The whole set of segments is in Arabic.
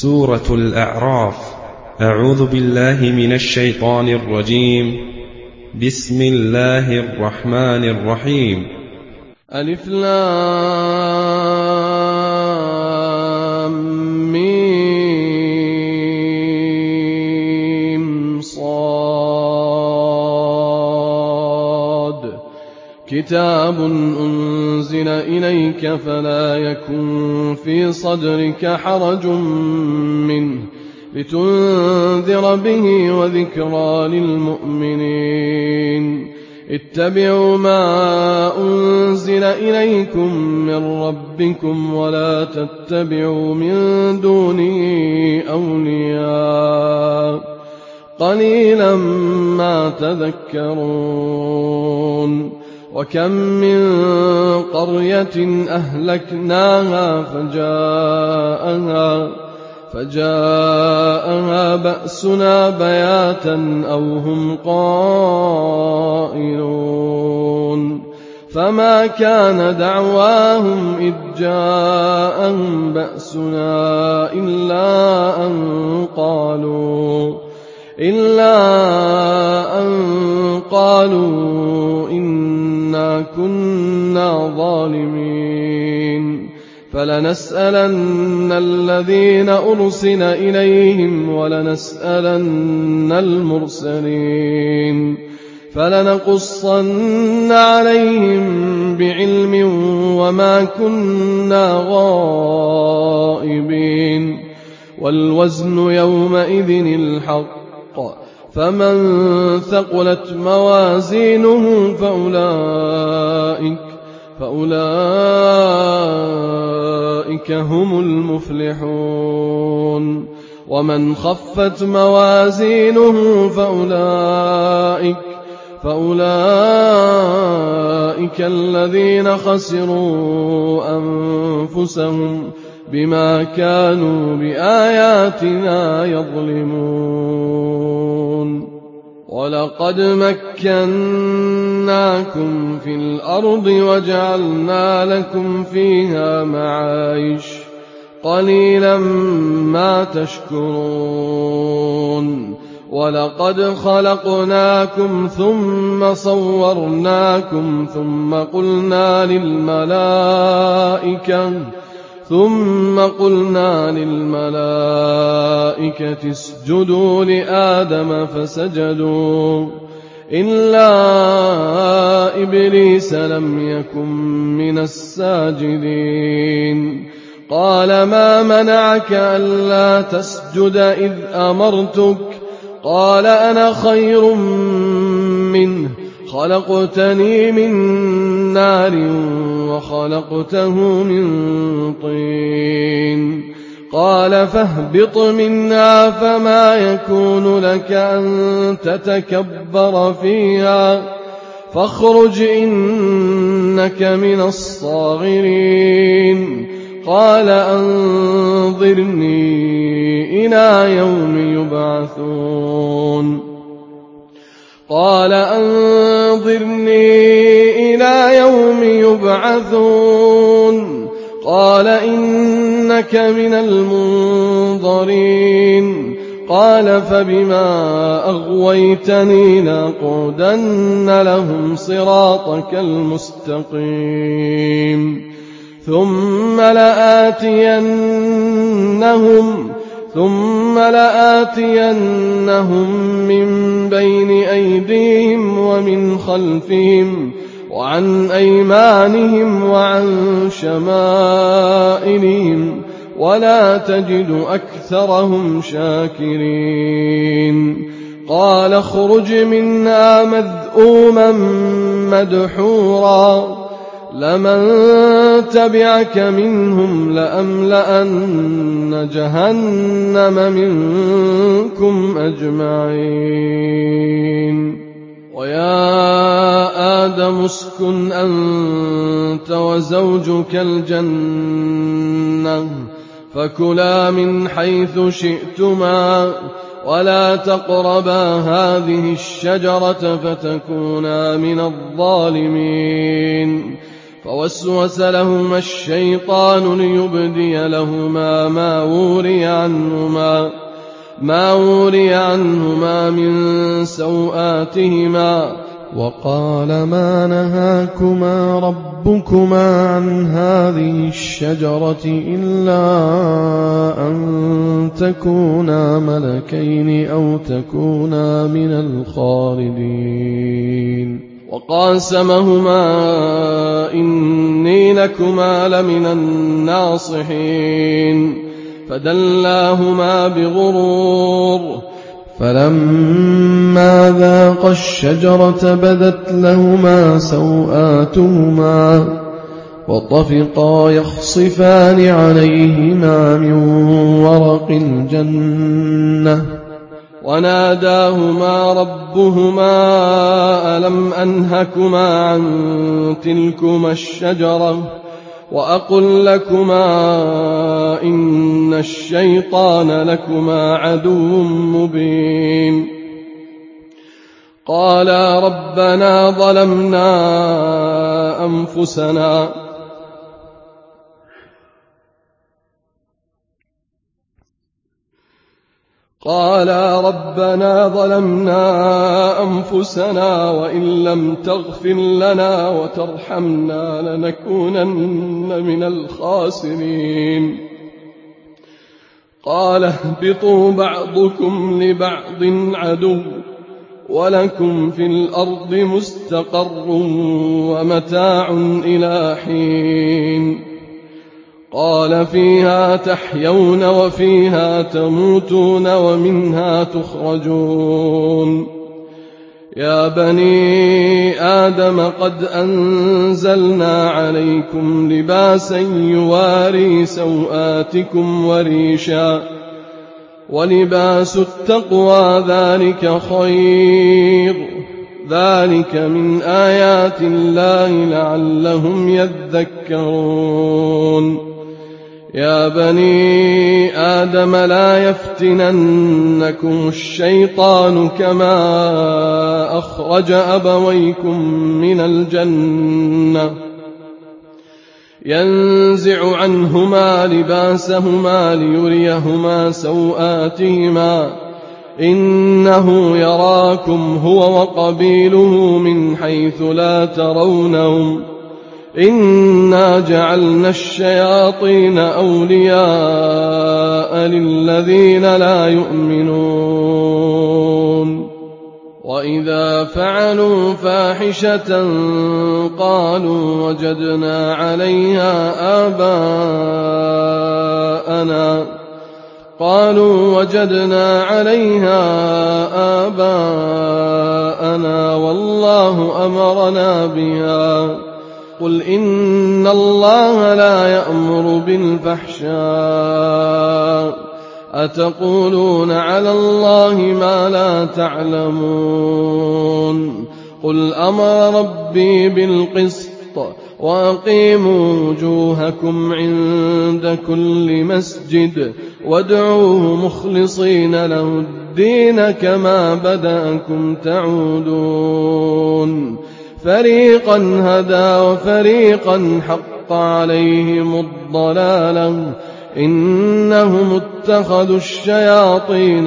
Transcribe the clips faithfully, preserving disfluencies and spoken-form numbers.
سورة الأعراف. أعوذ بالله من الشيطان الرجيم. بسم الله الرحمن الرحيم. ألف لام ميم صاد. كتاب أنزل إليك فلا يكن في صدرك حرج منه لتنذر به وذكرى للمؤمنين. اتبعوا ما أنزل إليكم من ربكم ولا تتبعوا من دونه أولياء قليلا ما تذكرون. وكم من قرية أهلكناها فجاءها فجاءها بأسنا بياتا أو هم قائلون. فما كان دعواهم إذ جاءهم بأسنا إلا أن قالوا إلا أن قالوا إنا كنا ظالمين. فلنسألن الذين أرسل إليهم ولنسألن المرسلين. فلنقصن عليهم بعلم وما كنا غائبين. والوزن يومئذ الحق. فمن ثقلت موازينه فأولئك فأولئك هم المفلحون. ومن خفت موازينه فأولئك فأولئك الذين خسروا أنفسهم بما كانوا بآياتنا يظلمون. ولقد مكناكم في الأرض وجعلنا لكم فيها معايش قليلا ما تشكرون. ولقد خلقناكم ثم صورناكم ثم قلنا للملائكة ثم قلنا للملائكة اسجدوا لآدم فسجدوا إلا إبليس لم يكن من الساجدين. قال ما منعك ألا تسجد إذ أمرتك؟ قال أنا خير منه خلقتني من نار وخلقته من طين. قال فاهبط منها فما يكون لك أن تتكبر فيها فاخرج إنك من الصاغرين. قال أنظرني إلى يوم يبعثون. قال أنظرني إلى يوم يبعثون. قال إنك من المنظرين. قال فبما أغويتني لأقعدن لهم صراطك المستقيم ثم لآتينهم ثم لآتينهم من بين أيديهم ومن خلفهم وعن أيمانهم وعن شمائلهم ولا تجد أكثرهم شاكرين. قال اخرج منها مذءوما مدحورا لمن تبعك منهم لأملأن جهنم منكم أجمعين. ويا آدم اسكن أنت وزوجك الجنة فكلا من حيث شئتما ولا تقربا هذه الشجرة فتكونا من الظالمين. فوسوس لهما الشيطان ليبدي لهما ما وري عنهما ما وري عنهما من سوآتهما وقال ما نهاكما ربكما عن هذه الشجرة إلا أن تكونا ملكين أو تكونا من الخالدين وقاسمهما إني لكما لمن الناصحين فدلاهما بغرور فلما ذاقا الشجرة بدت لهما سوآتهما وطفقا يخصفان عليهما من ورق الجنة وناداهما ربهما ألم أنهكما عن تلكما الشجرة وأقل لكما إن الشيطان لكما عدو مبين قالا ربنا ظلمنا أنفسنا قالا ربنا ظلمنا أنفسنا وإن لم تغفر لنا وترحمنا لنكونن من الخاسرين قال اهبطوا بعضكم لبعض عدو ولكم في الأرض مستقر ومتاع إلى حين قال فيها تحيون وفيها تموتون ومنها تخرجون يا بني آدم قد أنزلنا عليكم لباسا يواري سوآتكم وريشا ولباس التقوى ذلك خير ذلك من آيات الله لعلهم يذكرون يا بني آدم لا يفتننكم الشيطان كما أخرج أبويكم من الجنة ينزع عنهما لباسهما ليريهما سوآتهما إنه يراكم هو وقبيله من حيث لا ترونهم إنا جعلنا الشياطين أولياء للذين لا يؤمنون وإذا فعلوا فاحشة قالوا وجدنا عليها آباءنا قالوا وجدنا عليها آباءنا والله أمرنا بها قل إن الله لا يأمر بالفحشاء أتقولون على الله ما لا تعلمون قل أمر ربي بالقسط وأقيموا وجوهكم عند كل مسجد وادعوه مخلصين له الدين كما بدأكم تعودون فريقا هدى وفريقا حق عليهم الضلالة إنهم اتخذوا الشياطين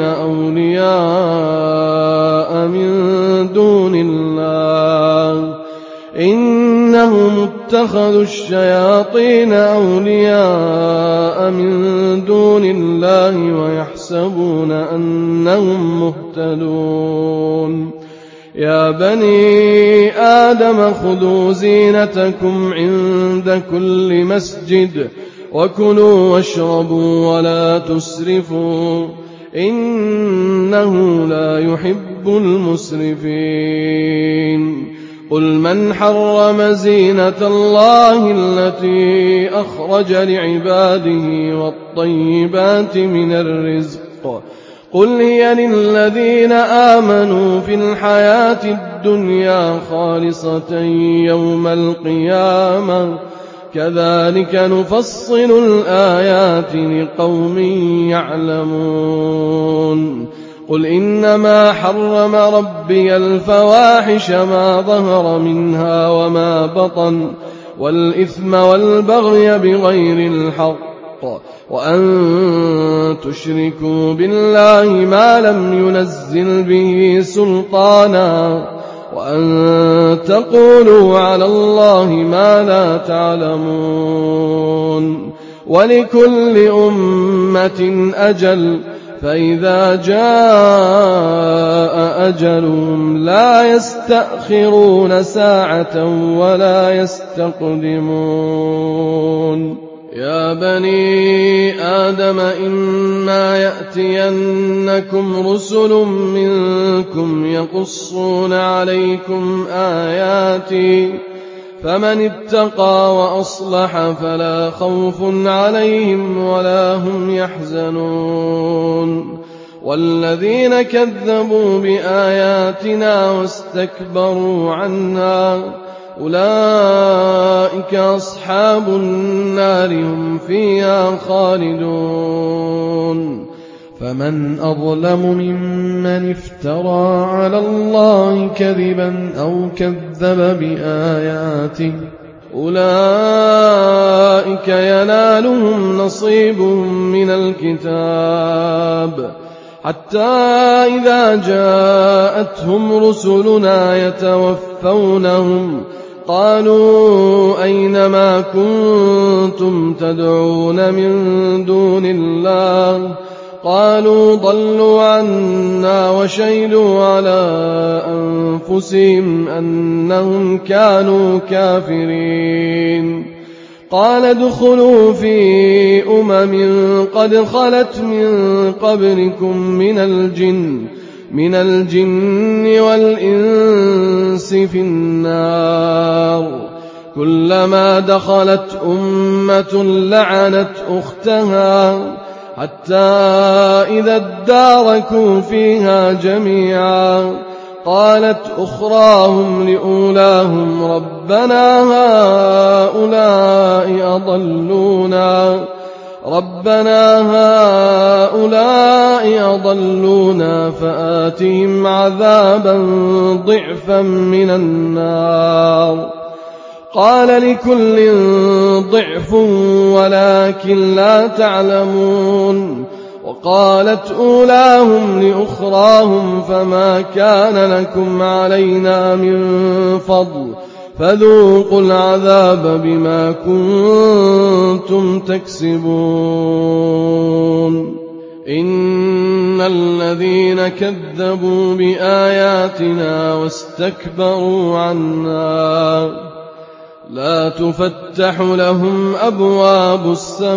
أولياء من دون الله إنهم اتخذوا الشياطين أولياء من دون الله ويحسبون أنهم مهتدون يا بني آدم خذوا زينتكم عند كل مسجد وكلوا واشربوا ولا تسرفوا إنه لا يحب المسرفين قل من حرم زينة الله التي أخرج لعباده والطيبات من الرزق قل هي للذين آمنوا في الحياة الدنيا خالصة يوم القيامة كذلك نفصل الآيات لقوم يعلمون قل إنما حرم ربي الفواحش ما ظهر منها وما بطن والإثم والبغي بغير الحق وأن تشركوا بالله ما لم ينزل به سلطانا وأن تقولوا على الله ما لا تعلمون ولكل أمة أجل فإذا جاء أجلهم لا يستأخرون ساعة ولا يستقدمون يا بني آدم إما يأتينكم رسل منكم يقصون عليكم آياتي فمن اتقى وأصلح فلا خوف عليهم ولا هم يحزنون والذين كذبوا بآياتنا واستكبروا عنها أولئك أصحاب النار هم فيها خالدون فمن أظلم ممن افترى على الله كذبا أو كذب بآياته أولئك ينالهم نصيبهم من الكتاب حتى إذا جاءتهم رسلنا يتوفونهم قالوا أين ما كنتم تدعون من دون الله قالوا ضلوا عنا وشهدوا على أنفسهم أنهم كانوا كافرين قال ادخلوا في أمم قد خلت من قبلكم من الجن من الجن والإنس في النار كلما دخلت أمة لعنت أختها حتى إذا اداركوا فيها جميعا قالت أخراهم لأولاهم ربنا هؤلاء أضلونا ربنا هؤلاء أضلونا فآتهم عذابا ضعفا من النار قال لكل ضعف ولكن لا تعلمون وقالت أولاهم لأخراهم فما كان لكم علينا من فضل فذوقوا العذاب بما كنتم تكسبون إن الذين كذبوا بآياتنا واستكبروا عنها لا تفتح لهم أبواب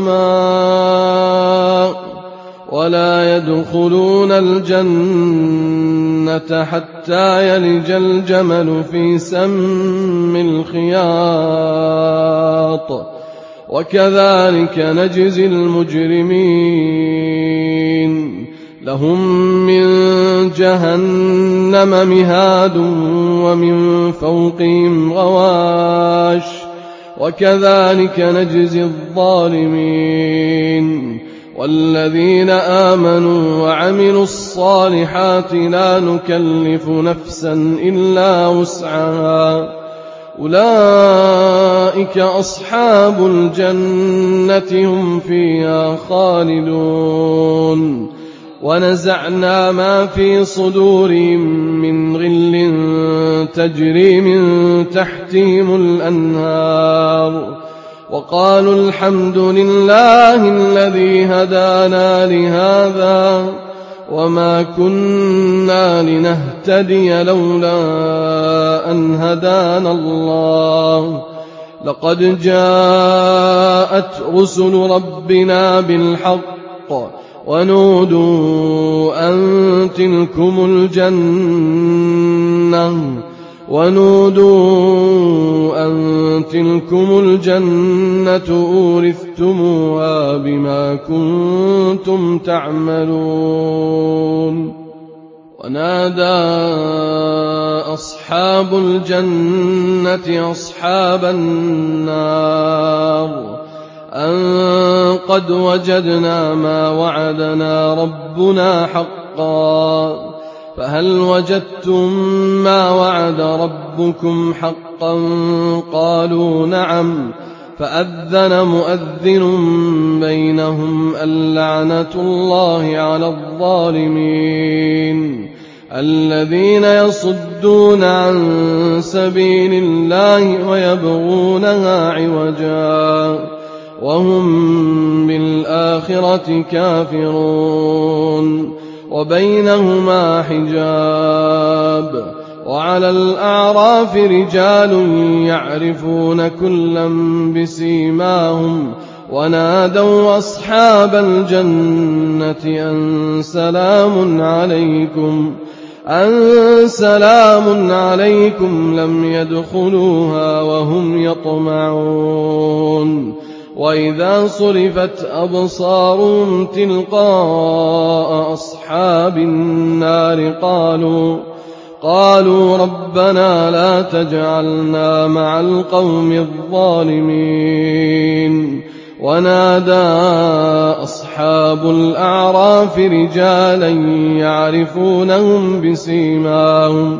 السماء ولا يدخلون الجنة حتى يلج الجمل في سم الخياط وكذلك نجزي المجرمين لهم من جهنم مهاد ومن فوقهم غواش وكذلك نجزي الظالمين والذين آمنوا وعملوا الصالحات لا نكلف نفسا إلا وسعها أولئك أصحاب الجنة هم فيها خالدون ونزعنا ما في صدورهم من غل تجري من تحتهم الأنهار وقالوا الحمد لله الذي هدانا لهذا وما كنا لنهتدي لولا أن هدانا الله لقد جاءت رسل ربنا بالحق ونودوا أن تلكم الجنة ونودوا أن تلكم الجنة أورثتموها بما كنتم تعملون ونادى أصحاب الجنة أصحاب النار أن قد وجدنا ما وعدنا ربنا حقا فهل وجدتم ما وعد ربكم حقا حقا قالوا نعم فأذن مؤذن بينهم اللعنة الله على الظالمين الذين يصدون عن سبيل الله ويبغونها عوجا وهم بالآخرة كافرون وبينهما حجاب وعلى الأعراف رجال يعرفون كلا بسيماهم ونادوا أصحاب الجنة أن سلام عليكم أن سلام عليكم لم يدخلوها وهم يطمعون وإذا صرفت أبصارهم تلقاء أصحاب النار قالوا قالوا ربنا لا تجعلنا مع القوم الظالمين ونادى أصحاب الأعراف رجالا يعرفونهم بسيماهم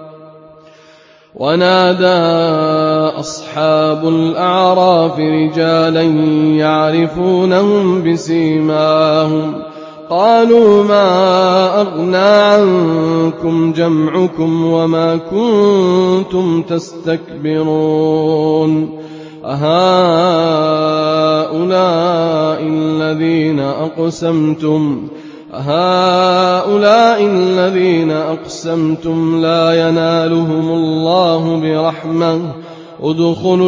ونادى أصحاب الأعراف رجالا يعرفونهم بسيماهم قالوا ما أغنى عنكم جمعكم وما كنتم تستكبرون أهؤلاء الذين أقسمتم أهؤلاء الذين أقسمتم لا ينالهم الله برحمة ادخلوا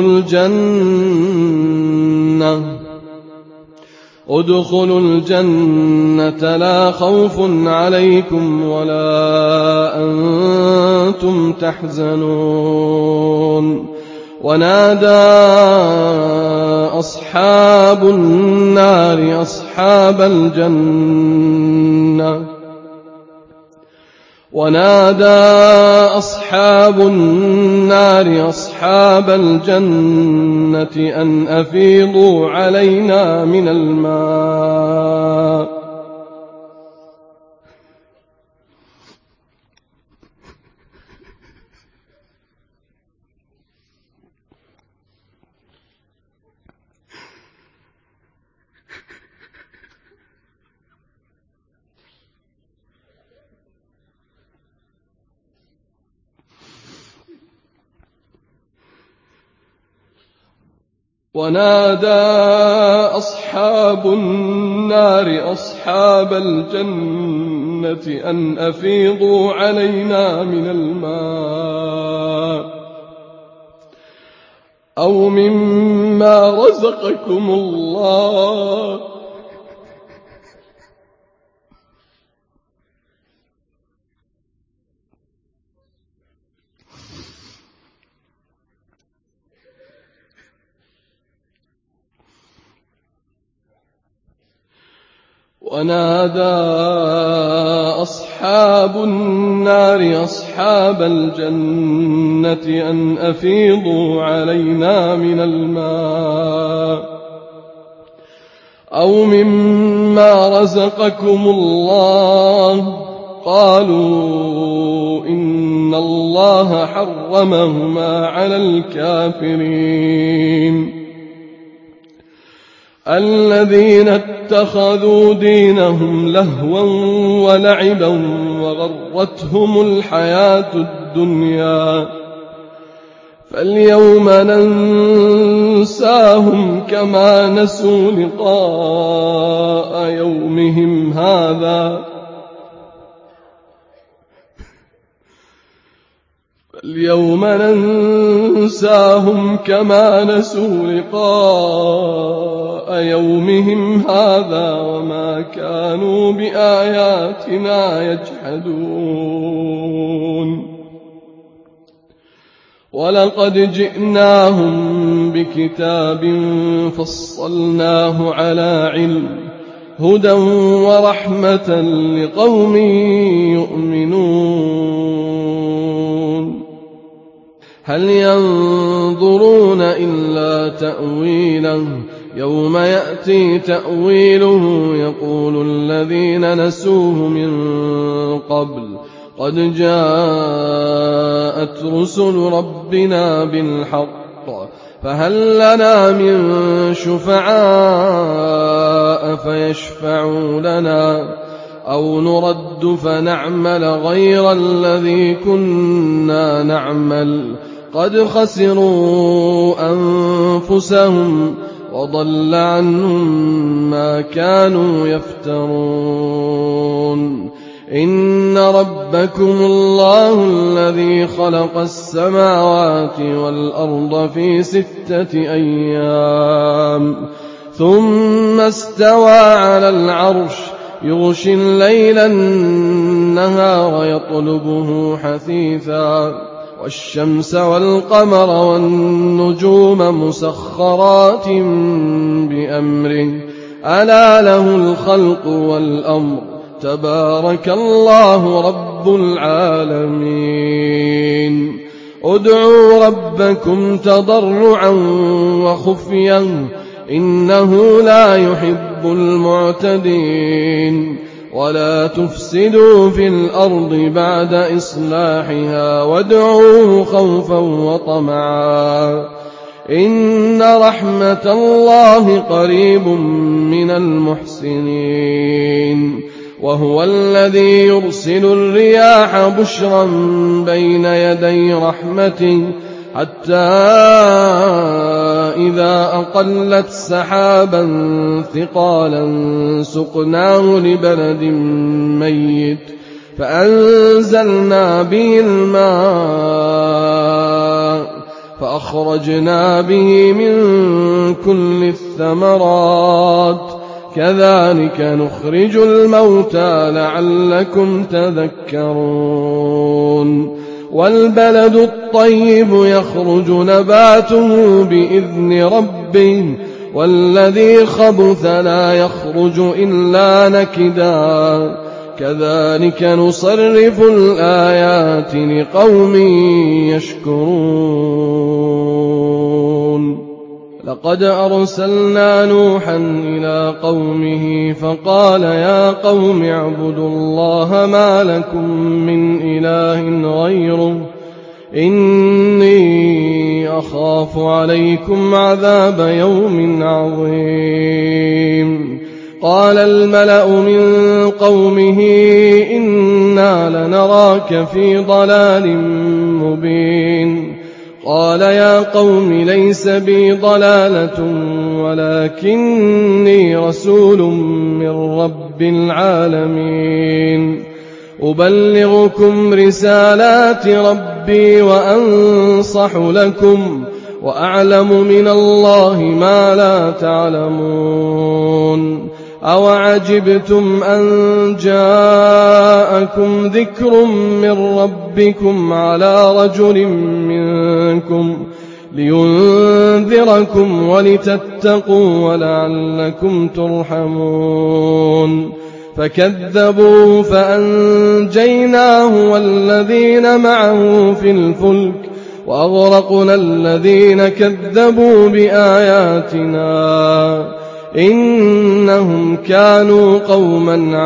الجنة ادخلوا الجنة لا خوف عليكم ولا أنتم تحزنون ونادى أصحاب النار أصحاب الجنة ونادى أصحاب النار أصحاب الجنة أن أفيضوا علينا من الماء ونادى أصحاب النار أصحاب الجنة أن أفيضوا علينا من الماء أو مما رزقكم الله ونادى أصحاب النار أصحاب الجنة أن أفيضوا علينا من الماء أو مما رزقكم الله قالوا إن الله حرمهما على الكافرين الذين اتخذوا دينهم لهوا ولعبا وغرتهم الحياة الدنيا فاليوم ننساهم كما نسوا لقاء يومهم هذا اليوم ننساهم كما نسوا لقاء يومهم هذا وما كانوا بآياتنا يجحدون ولقد جئناهم بكتاب فصلناه على علم هدى ورحمة لقوم يؤمنون هل ينظرون إلا تأويله يوم يأتي تأويله يقول الذين نسوه من قبل قد جاءت رسل ربنا بالحق فهل لنا من شفعاء فيشفعوا لنا أو نرد فنعمل غير الذي كنا نعمل قد خسروا أنفسهم وضل عنهم ما كانوا يفترون إن ربكم الله الذي خلق السماوات والأرض في ستة أيام ثم استوى على العرش يغشي الليل النهار يطلبه حثيثا والشمس والقمر والنجوم مسخرات بأمره ألا له الخلق والأمر تبارك الله رب العالمين ادعوا ربكم تضرعا وخفيا إنه لا يحب المعتدين ولا تفسدوا في الأرض بعد إصلاحها وادعوه خوفا وطمعا إن رحمة الله قريب من المحسنين وهو الذي يرسل الرياح بشرا بين يدي رحمته حتى إذا أقلت سحابا ثقالا سقناه لبلد ميت فأنزلنا به الماء فأخرجنا به من كل الثمرات كذلك نخرج الموتى لعلكم تذكرون والبلد الطيب يخرج نباته بإذن ربه والذي خبث لا يخرج إلا نكدا كذلك نصرف الآيات لقوم يشكرون لقد أرسلنا نوحا إلى قومه فقال يا قوم اعبدوا الله ما لكم من إله غيره إني أخاف عليكم عذاب يوم عظيم قال الملأ من قومه إنا لنراك في ضلال مبين قال يا قوم ليس بي ضلالة ولكني رسول من رب العالمين أبلغكم رسالات ربي وأنصح لكم وأعلم من الله ما لا تعلمون أوعجبتم أن جاءكم ذكر من ربكم على رجل منكم لينذركم ولتتقوا ولعلكم ترحمون فكذبوا فأنجيناه والذين معه في الفلك وأغرقنا الذين كذبوا بآياتنا إنهم كانوا قوما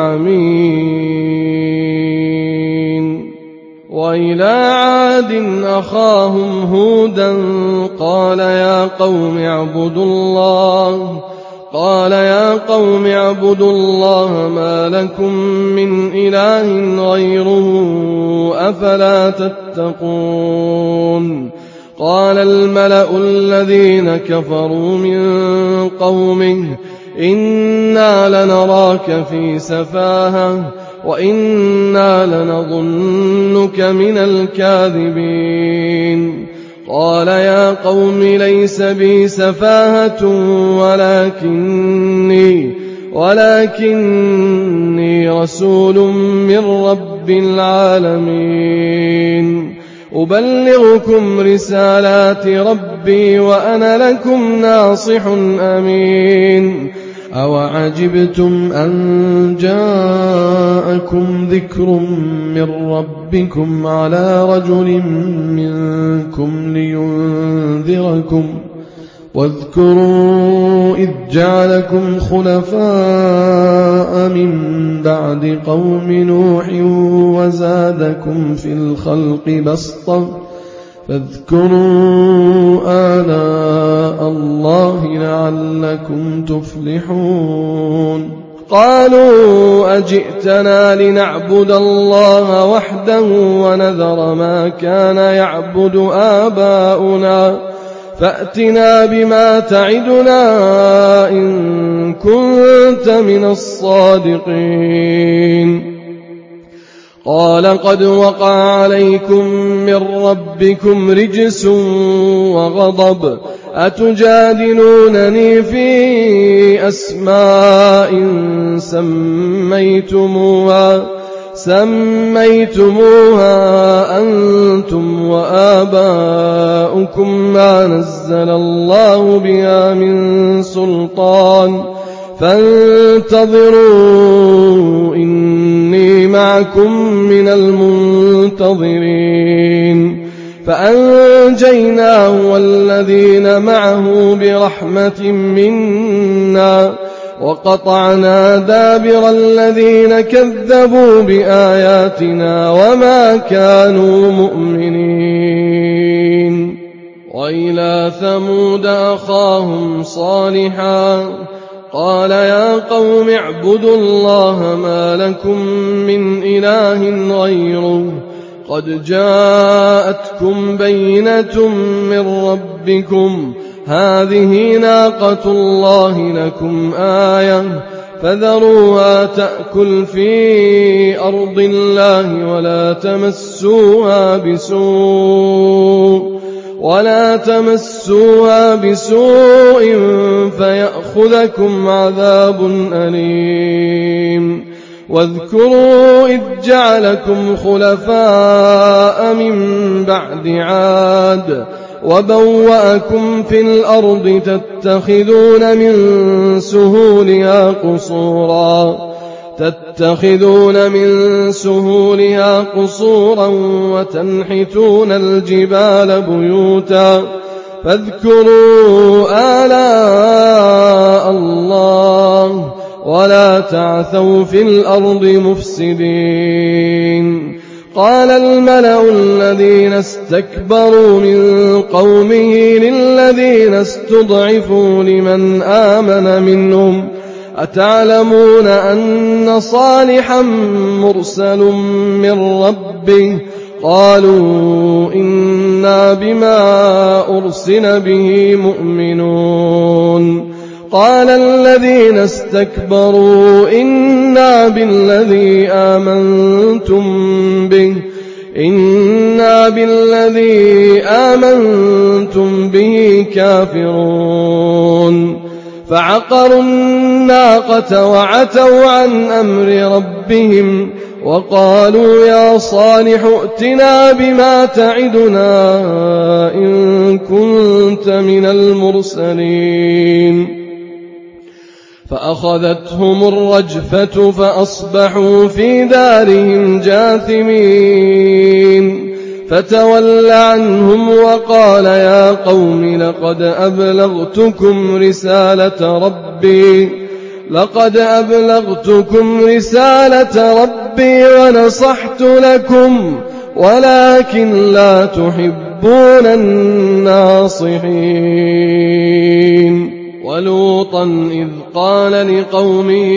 عمين وإلى عاد أخاهم هودا قال يا قوم اعبدوا الله قال يا قوم اعبدوا الله ما لكم من إله غيره أفلا تتقون قال الملأ الذين كفروا من قومه إنا لنراك في سفاهة وإنا لنظنك من الكاذبين قال يا قوم ليس بي سفاهة ولكني ولكني رسول من رب العالمين أبلغكم رسالات ربي وأنا لكم ناصح أمين أوعجبتم أن جاءكم ذكر من ربكم على رجل منكم لينذركم واذكروا إذ جعلكم خلفاء من بعد قوم نوح وزادكم في الخلق بسطة فاذكروا آلاء الله لعلكم تفلحون قالوا أجئتنا لنعبد الله وحده ونذر ما كان يعبد آباؤنا فأتنا بما تعدنا إن كنت من الصادقين قال قد وقع عليكم من ربكم رجس وغضب أتجادلونني في أسماء سميتموها سميتموها أنتم وآباؤكم ما نزل الله بها من سلطان فانتظروا إني معكم من المنتظرين فأنجيناه والذين معه برحمة منا وقطعنا دابر الذين كذبوا بآياتنا وما كانوا مؤمنين وإلى ثمود أخاهم صالحا قال يا قوم اعبدوا الله ما لكم من إله غيره قد جاءتكم بينة من ربكم هذه ناقة الله لكم آية فذروها تأكل في أرض الله ولا تمسوها بسوء ولا تمسوها بسوء فيأخذكم عذاب أليم واذكروا إذ جعلكم خلفاء من بعد عاد وبوأكم في الأرض تتخذون من سهولها قصورا تتخذون من سهولها قصورا وتنحتون الجبال بيوتا فاذكروا آلاء الله ولا تعثوا في الأرض مفسدين قال الملأ الذين استكبروا من قومه للذين استضعفوا لمن آمن منهم أتعلمون أن صالحا مرسل من ربه قالوا إنا بما أرسل به مؤمنون قال الذين استكبروا إنا بالذي آمنتم به إنا بالذي آمنتم به كافرون فعقروا الناقة وعتوا عن أمر ربهم وقالوا يا صالح ائتنا بما تعدنا إن كنت من المرسلين فأخذتهم الرجفة فأصبحوا في دارهم جاثمين فتولى عنهم وقال يا قوم لقد أبلغتكم رسالة ربي لقد أبلغتكم رسالة ربي ونصحت لكم ولكن لا تحبون الناصحين ولوطا إذ قال لقومه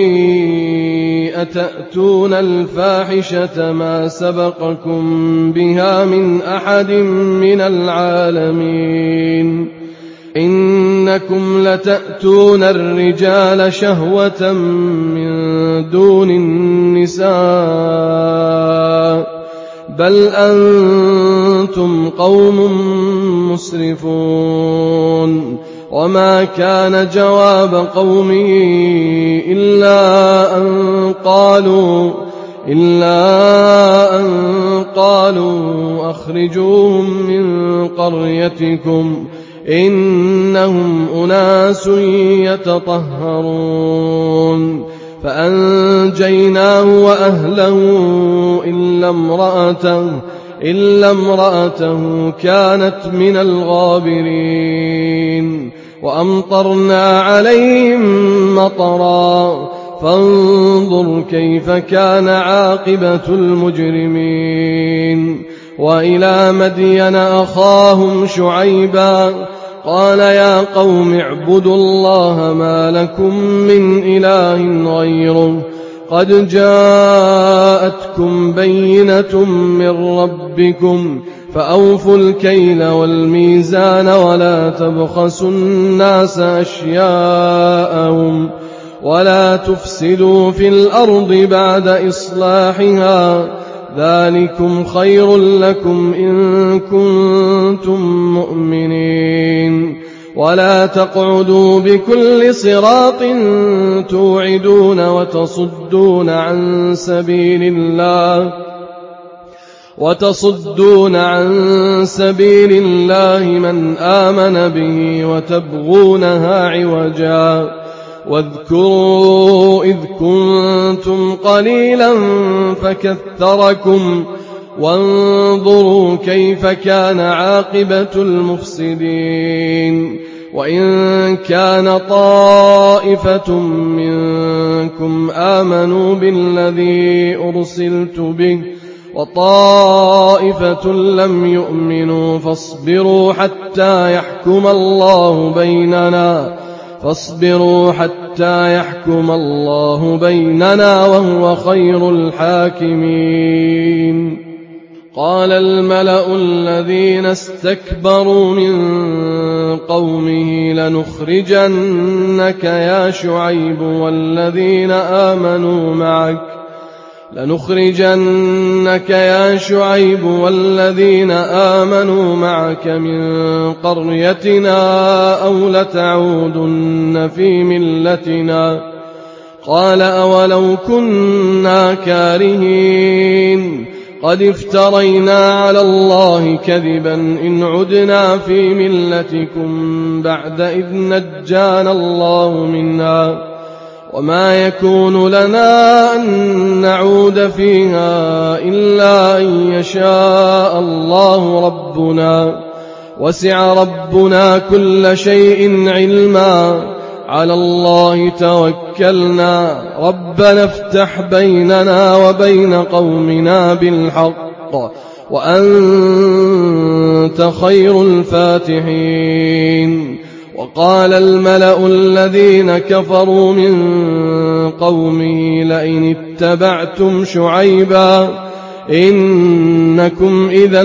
أتأتون الفاحشة ما سبقكم بها من أحد من العالمين إنكم لتأتون الرجال شهوة من دون النساء بل أنتم قوم مسرفون وما كان جواب قومه إلا أن قالوا إلا أن قالوا أخرجوهم من قريتكم إنهم أناس يتطهرون فأنجيناه وأهله إلا امرأته إلا امرأته كانت من الغابرين وأمطرنا عليهم مطرا فانظر كيف كان عاقبة المجرمين. وإلى مدين أخاهم شعيبا قال يا قوم اعبدوا الله ما لكم من إله غيره قد جاءتكم بينة من ربكم فأوفوا الكيل والميزان ولا تبخسوا الناس أشياءهم ولا تفسدوا في الأرض بعد إصلاحها ذلكم خير لكم إن كنتم مؤمنين. ولا تقعدوا بكل صراط توعدون وتصدون عن سبيل الله وتصدون عن سبيل الله من آمن به وتبغونها عوجا واذكروا إذ كنتم قليلا فكثركم وانظروا كيف كان عاقبة المفسدين. وإن كان طائفة منكم آمنوا بالذي أرسلت به وطائفة لم يؤمنوا فاصبروا حتى يحكم الله بيننا فاصبروا حتى يحكم الله بيننا وهو خير الحاكمين. قال الملأ الذين استكبروا من قومه لنخرجنك يا شعيب والذين آمنوا معك لنخرجنك يا شعيب والذين آمنوا معك من قريتنا أو لتعودن في ملتنا قال أولو كنا كارهين قد افترينا على الله كذبا إن عدنا في ملتكم بعد إذ نجانا الله منها وما يكون لنا أن نعود فيها إلا أن يشاء الله ربنا وسع ربنا كل شيء علما على الله توكلنا ربنا افتح بيننا وبين قومنا بالحق وأنت خير الفاتحين. وقال الملأ الذين كفروا من قومه لئن اتبعتم شعيبا إنكم إذا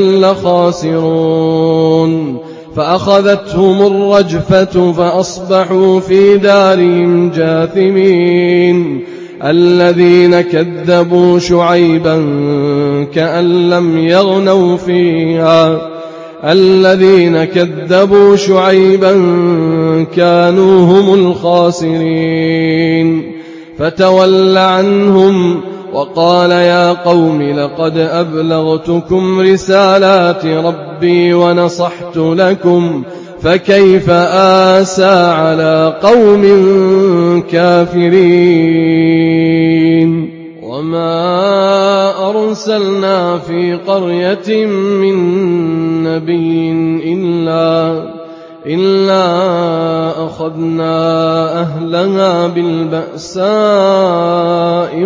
لخاسرون فأخذتهم الرجفة فأصبحوا في دارهم جاثمين. الذين كذبوا شعيبا كأن لم يغنوا فيها الذين كذبوا شعيبا كانوا هم الخاسرين. فتول عنهم وقال يا قوم لقد أبلغتكم رسالات ربي ونصحت لكم فكيف آسى على قوم كافرين. وما أرسلنا في قرية من نبي إلا, إلا أخذنا أهلها بالبأساء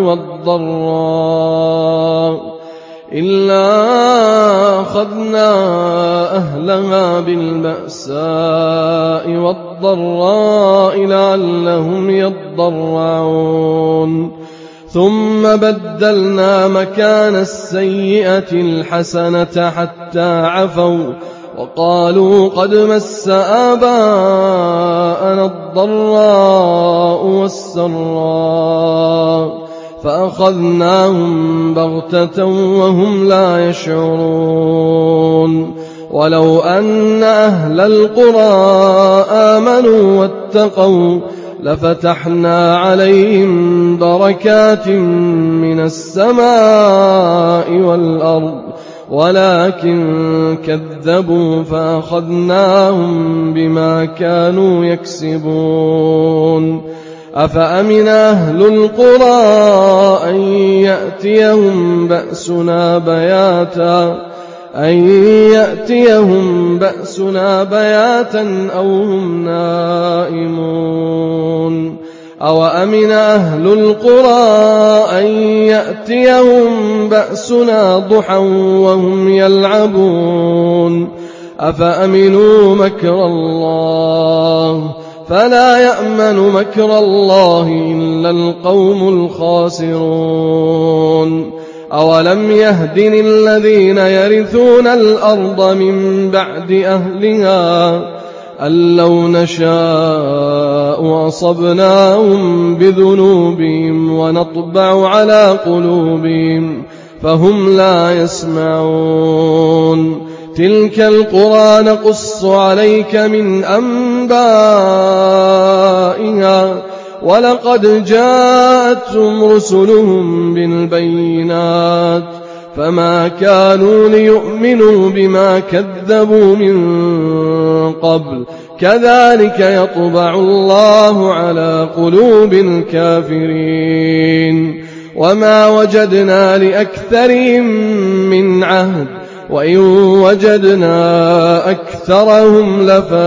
والضراء إلا أخذنا أهلها بالبأساء والضراء لعلهم يضرعون ثم بدلنا مكان السيئة الحسنة حتى عفوا وقالوا قد مس آباءنا الضراء والسراء فأخذناهم بغتة وهم لا يشعرون. ولو أن أهل القرى آمنوا واتقوا لفتحنا عليهم بركات من السماء والأرض ولكن كذبوا فأخذناهم بما كانوا يكسبون. أفأمن أهل القرى أن يأتيهم بأسنا بياتا أن يأتيهم بأسنا بياتا أو هم نائمون أوأمن أهل القرى أن يأتيهم بأسنا ضحى وهم يلعبون أفأمنوا مكر الله فلا يأمن مكر الله إلا القوم الخاسرون أولم يهد للذين يرثون الأرض من بعد أهلها أن لو نشاء أصبناهم بذنوبهم ونطبع على قلوبهم فهم لا يسمعون تلك القرى نقص عليك من أنبائها ولقد جاءتهم رسلهم بالبينات فما كانوا ليؤمنوا بما كذبوا من قبل كذلك يطبع الله على قلوب الكافرين وما وجدنا لأكثرهم من عهد وإن وجدنا أكثرهم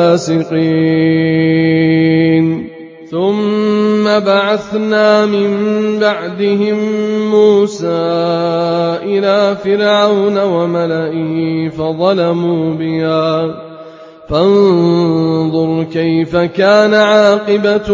لفاسقين ثم بعثنا من بعدهم موسى إلى فرعون وملئه فظلموا بها فانظر كيف كان عاقبة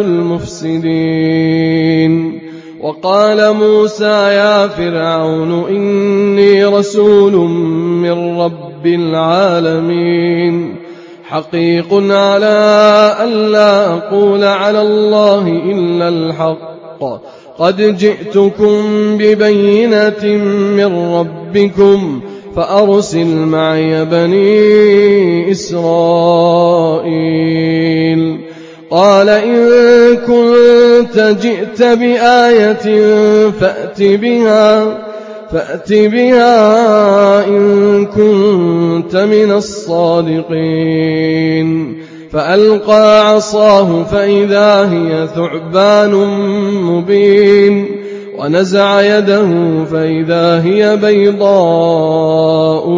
المفسدين وقال موسى يا فرعون إني رسول من رب العالمين حقيق على أن لا أقول على الله إلا الحق قد جئتكم ببينة من ربكم فأرسل معي بني إسرائيل قال إن كنت جئت بآية فأت بها فأت بها إن كنت من الصادقين فألقى عصاه فإذا هي ثعبان مبين ونزع يده فإذا هي بيضاء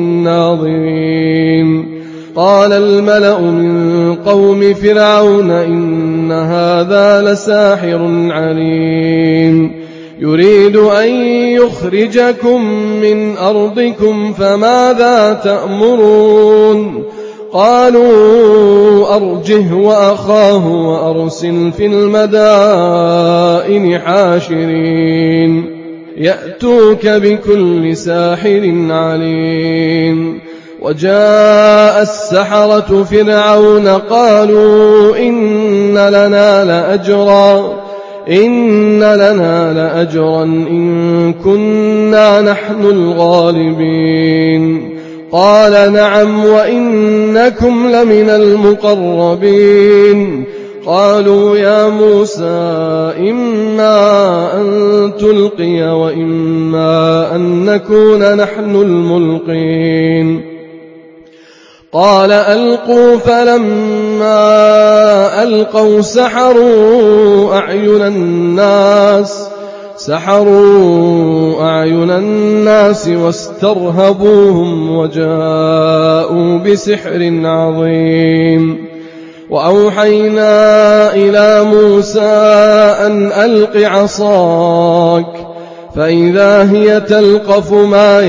للناظرين قال الملأ من قوم فرعون إن هذا لساحر عليم يريد أن يخرجكم من أرضكم فماذا تأمرون قالوا أرجه وأخاه وأرسل في المدائن حاشرين يأتوك بكل ساحر عليم وجاء السحرة فرعون قالوا إن لنا لأجرا إن لنا لأجرا إن كنا نحن الغالبين قال نعم وإنكم لمن المقربين قالوا يا موسى إما أن تلقي وإما أن نكون نحن الملقين قال ألقوا فلما ألقوا سحروا أعين الناس سحروا أعين الناس واسترهبوهم وجاءوا بسحر عظيم وأوحينا إلى موسى أن ألق عصاك فإذا هي تلقف ما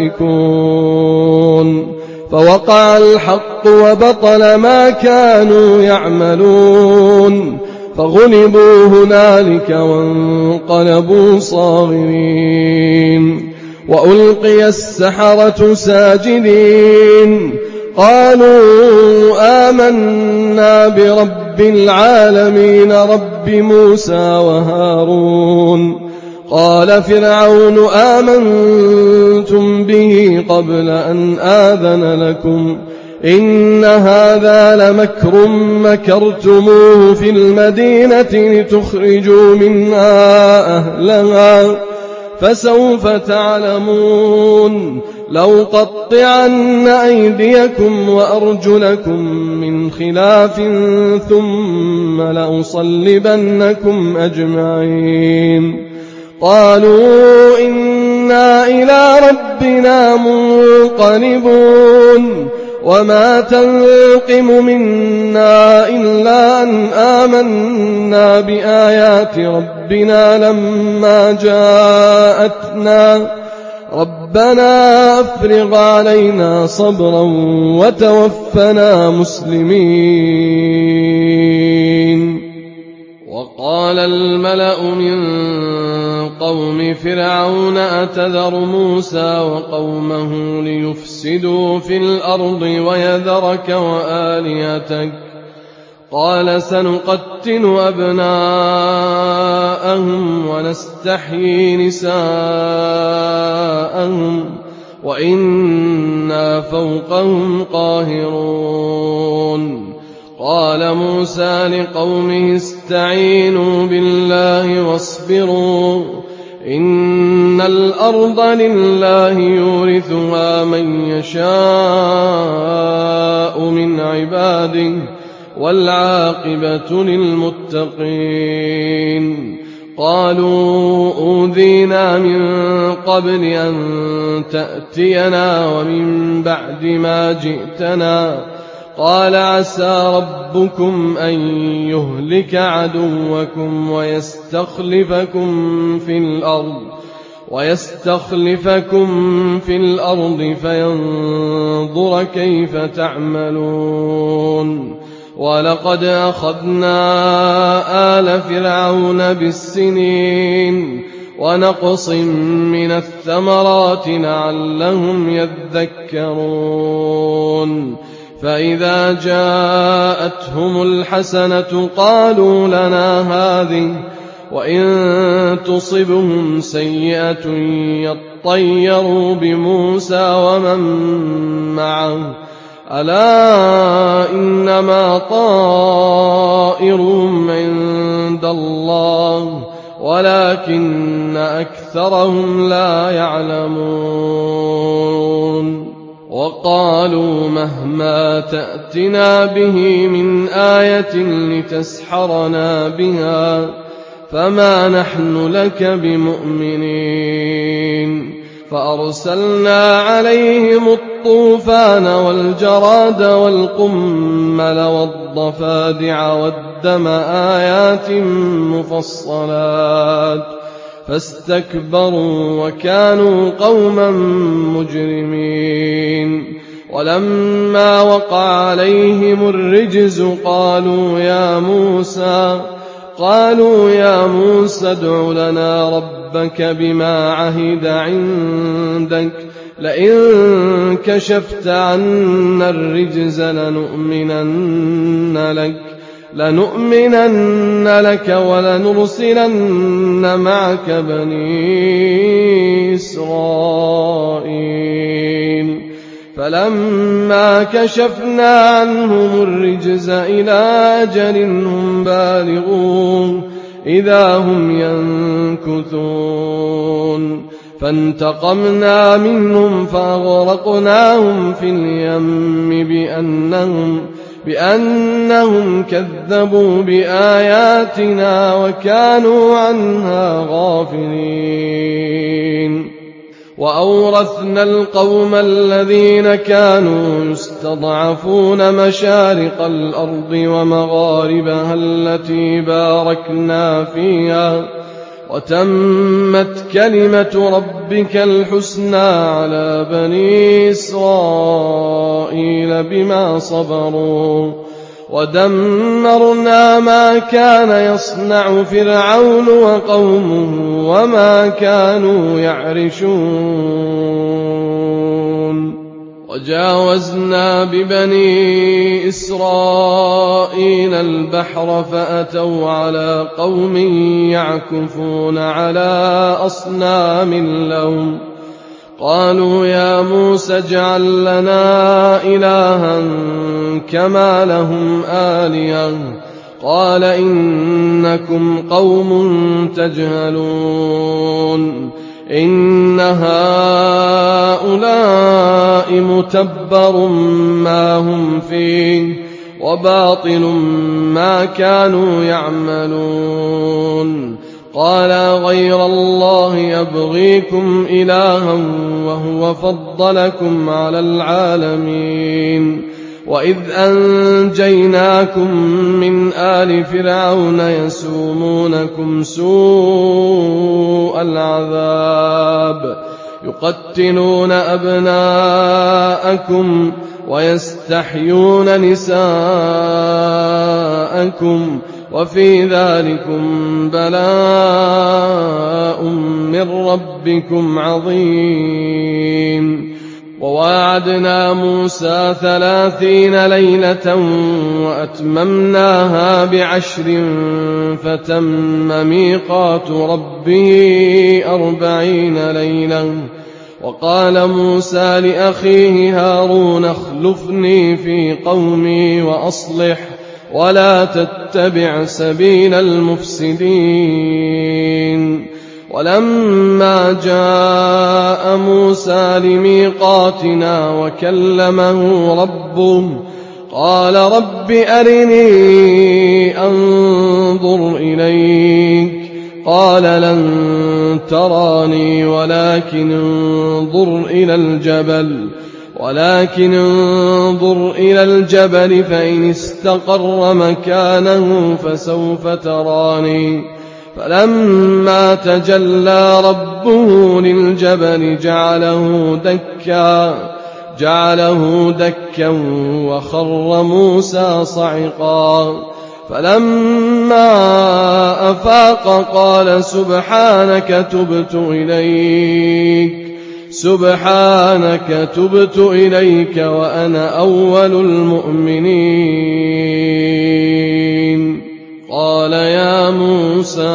يأفكون فوقع الحق وبطل ما كانوا يعملون فغلبوا هنالك وانقلبوا صاغرين وألقي السحرة ساجدين قالوا آمنا برب العالمين رب موسى وهارون قال فرعون آمنتم به قبل أن آذن لكم إن هذا لمكر مكرتموه في المدينة لتخرجوا منها أهلها فسوف تعلمون لو قطعن أيديكم وأرجلكم من خلاف ثم لأصلبنكم أجمعين قالوا إنا إلى ربنا منقلبون وما تنقم منا إلا أن آمنا بآيات ربنا لما جاءتنا ربنا أفرغ علينا صبرا وتوفنا مسلمين. وقال الملأ من قوم فرعون أتذر موسى وقومه ليفسدوا في الأرض ويذرك وآلهتك قال سنقتل أبناءهم ونستحيي نساءهم وإنا فوقهم قاهرون. قال موسى لقومه استعينوا بالله واصبروا إن الأرض لله يورثها من يشاء من عباده والعاقبة للمتقين. قالوا أوذينا من قبل أن تأتينا ومن بعد ما جئتنا قال عسى ربكم أن يهلك عدوكم ويستخلفكم في الأرض ويستخلفكم في الأرض فينظر كيف تعملون. ولقد أخذنا آل فرعون بالسنين ونقص من الثمرات لعلهم يذكرون. فإذا جاءتهم الحسنة قالوا لنا هذه وإن تصبهم سيئة يطيروا بموسى ومن معه ألا إنما طائرهم عند الله ولكن أكثرهم لا يعلمون. وقالوا مهما تأتنا به من آية لتسحرنا بها فما نحن لك بمؤمنين. فأرسلنا عليهم الطوفان والجراد والقمل والضفادع والدم آيات مفصلات فاستكبروا وكانوا قوما مجرمين. ولما وقع عليهم الرجز قالوا يا موسى قالوا يا موسى ادع لنا ربك بما عهد عندك لئن كشفت عنا الرجز لنؤمنن لك لنؤمنن لك ولنرسلن معك بني إسرائيل. فلما كشفنا عنهم الرجز إلى أجل هم بالغوه إذا هم ينكثون. فانتقمنا منهم فأغرقناهم في اليم بأنهم, بأنهم كذبوا بآياتنا وكانوا عنها غافلين. وأورثنا القوم الذين كانوا يستضعفون مشارق الأرض ومغاربها التي باركنا فيها وتمت كلمة ربك الحسنى على بني إسرائيل بما صبروا ودمرنا ما كان يصنع فرعون وقومه وما كانوا يعرشون. وجاوزنا ببني إسرائيل البحر فأتوا على قوم يعكفون على أصنام لهم قالوا يا موسى اجعل لنا إلها كما لهم آلهة قال إنكم قوم تجهلون إن هؤلاء متبر ما هم فيه وباطل ما كانوا يعملون. قال غير الله يبغيكم إلها وهو فضلكم على العالمين وإذ أنجيناكم من آل فرعون يسومونكم سوء العذاب يقتلون أبناءكم ويستحيون نساءكم وفي ذلكم بلاء من ربكم عظيم وواعدنا موسى ثلاثين ليلة وأتممناها بعشر فتم ميقات ربه أربعين ليلة وقال موسى لأخيه هارون اخلفني في قومي وأصلح ولا تتبع سبيل المفسدين ولما جاء موسى لميقاتنا وكلمه ربه قال رب أرني أنظر إليك قال لن تراني ولكن انظر إلى الجبل ولكن انظر إلى الجبل فإن استقر مكانه فسوف تراني فلما تجلى ربه للجبل جعله دكا جعله دكا وخر موسى صعقا فلما أفاق قال سبحانك تبت إليك سبحانك تبت إليك وأنا أول المؤمنين قال يا موسى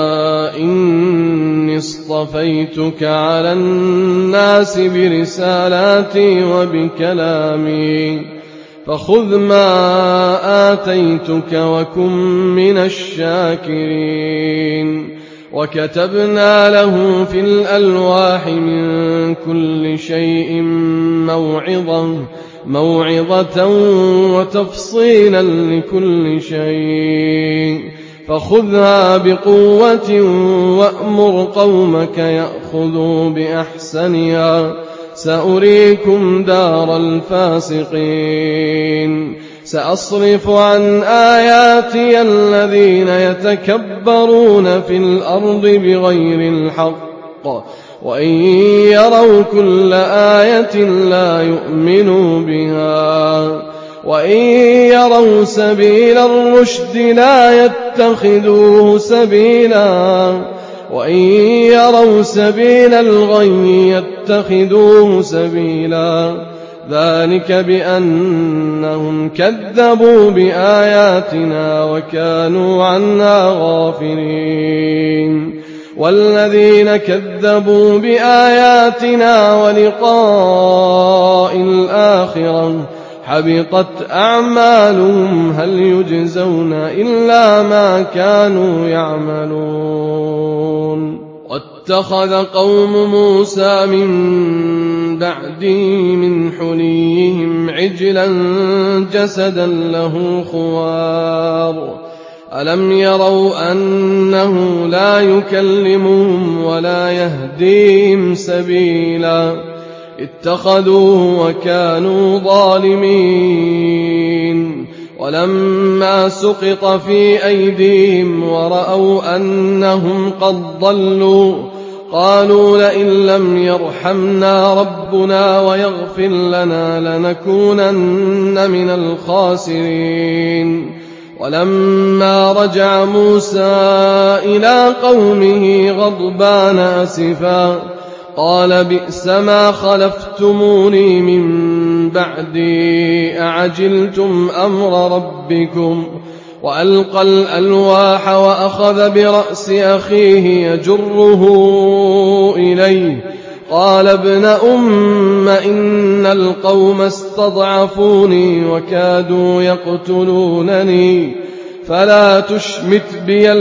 إني اصطفيتك على الناس برسالاتي وبكلامي فخذ ما آتيتك وكن من الشاكرين وكتبنا له في الألواح من كل شيء موعظة موعظة وتفصيلا لكل شيء فخذها بقوة وأمر قومك يأخذوا بأحسنها سأريكم دار الفاسقين سأصرف عن آياتي الذين يتكبرون في الأرض بغير الحق وإن يروا كل آية لا يؤمنوا بها وإن يروا سبيل الرشد لا يتخذوه سبيلا وإن يروا سبيل الغي يتخذوه سبيلا ذلك بأنهم كذبوا بآياتنا وكانوا عنها غافلين والذين كذبوا بآياتنا ولقاء الآخرة حبطت أعمالهم هل يجزون إلا ما كانوا يعملون واتخذ قوم موسى من بعده من حليهم عجلا جسدا له خوار ألم يروا أنه لا يكلمهم ولا يهديهم سبيلا اتخذوه وكانوا ظالمين ولما سقط في أيديهم ورأوا أنهم قد ضلوا قالوا لئن لم يرحمنا ربنا ويغفر لنا لنكونن من الخاسرين ولما رجع موسى إلى قومه غضبان أسفا قال بئس ما خلفتموني من بعدي أعجلتم أمر ربكم وألقى الألواح وأخذ برأس أخيه يجره إليه قال ابن أم إن القوم استضعفوني وكادوا يقتلونني فلا تشمت بي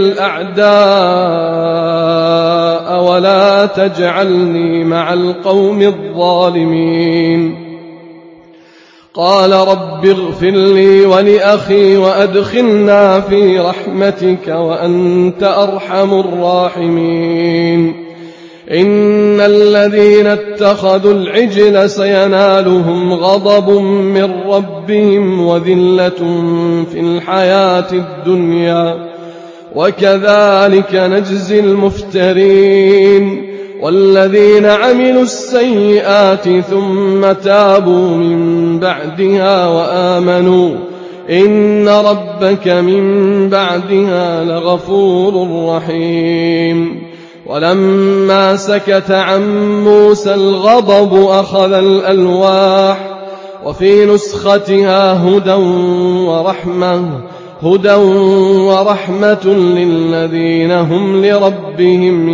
الأعداء ولا تجعلني مع القوم الظالمين قال رب اغفر لي ولأخي وأدخلنا في رحمتك وأنت أرحم الراحمين إن الذين اتخذوا العجل سينالهم غضب من ربهم وذلة في الحياة الدنيا وكذلك نجزي المفترين والذين عملوا السيئات ثم تابوا من بعدها وآمنوا إن ربك من بعدها لغفور رحيم ولما سكت عن موسى الغضب أخذ الألواح وفي نسختها هدى ورحمة هدى ورحمة للذين هم لربهم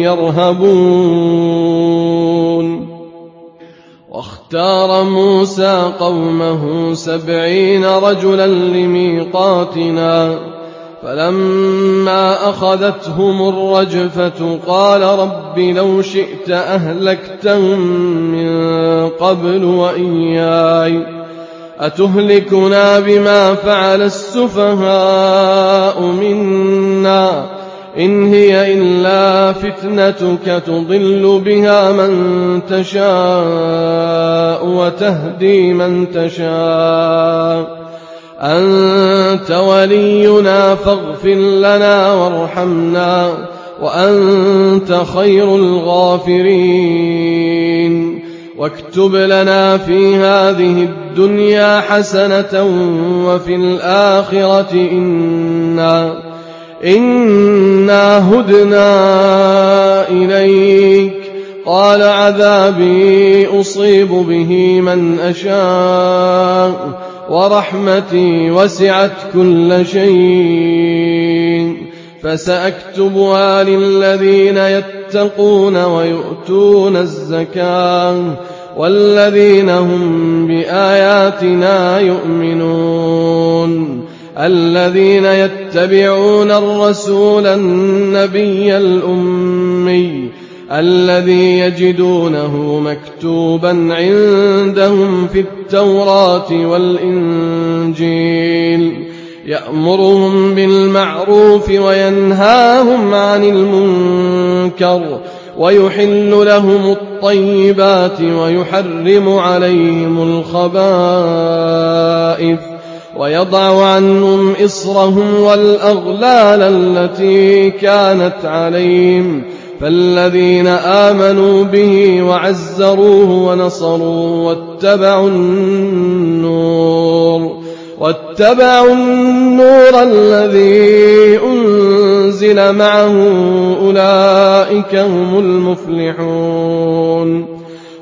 يرهبون واختار موسى قومه سبعين رجلا لميقاتنا فلما أخذتهم الرجفة قال رب لو شئت أهلكتهم من قبل وإياي أتهلكنا بما فعل السفهاء منا إن هي إلا فتنتك تضل بها من تشاء وتهدي من تشاء أنت ولينا فاغفر لنا وارحمنا وأنت خير الغافرين واكتب لنا في هذه الدنيا حسنة وفي الآخرة إنا إنا هدنا إليك قال عذابي أصيب به من أشاء ورحمتي وسعت كل شيء فسأكتبها للذين يتقون ويؤتون الزكاة والذين هم بآياتنا يؤمنون الذين يتبعون الرسول النبي الأمي الذي يجدونه مكتوبا عندهم في التوراة والإنجيل يأمرهم بالمعروف وينهاهم عن المنكر ويحل لهم الطيبات ويحرم عليهم الخبائث ويضع عنهم إصرهم والأغلال التي كانت عليهم فالذين آمنوا به وعزروه ونصروه واتبعوا النور واتبعوا النور الذي أنزل معه أولئك هم المفلحون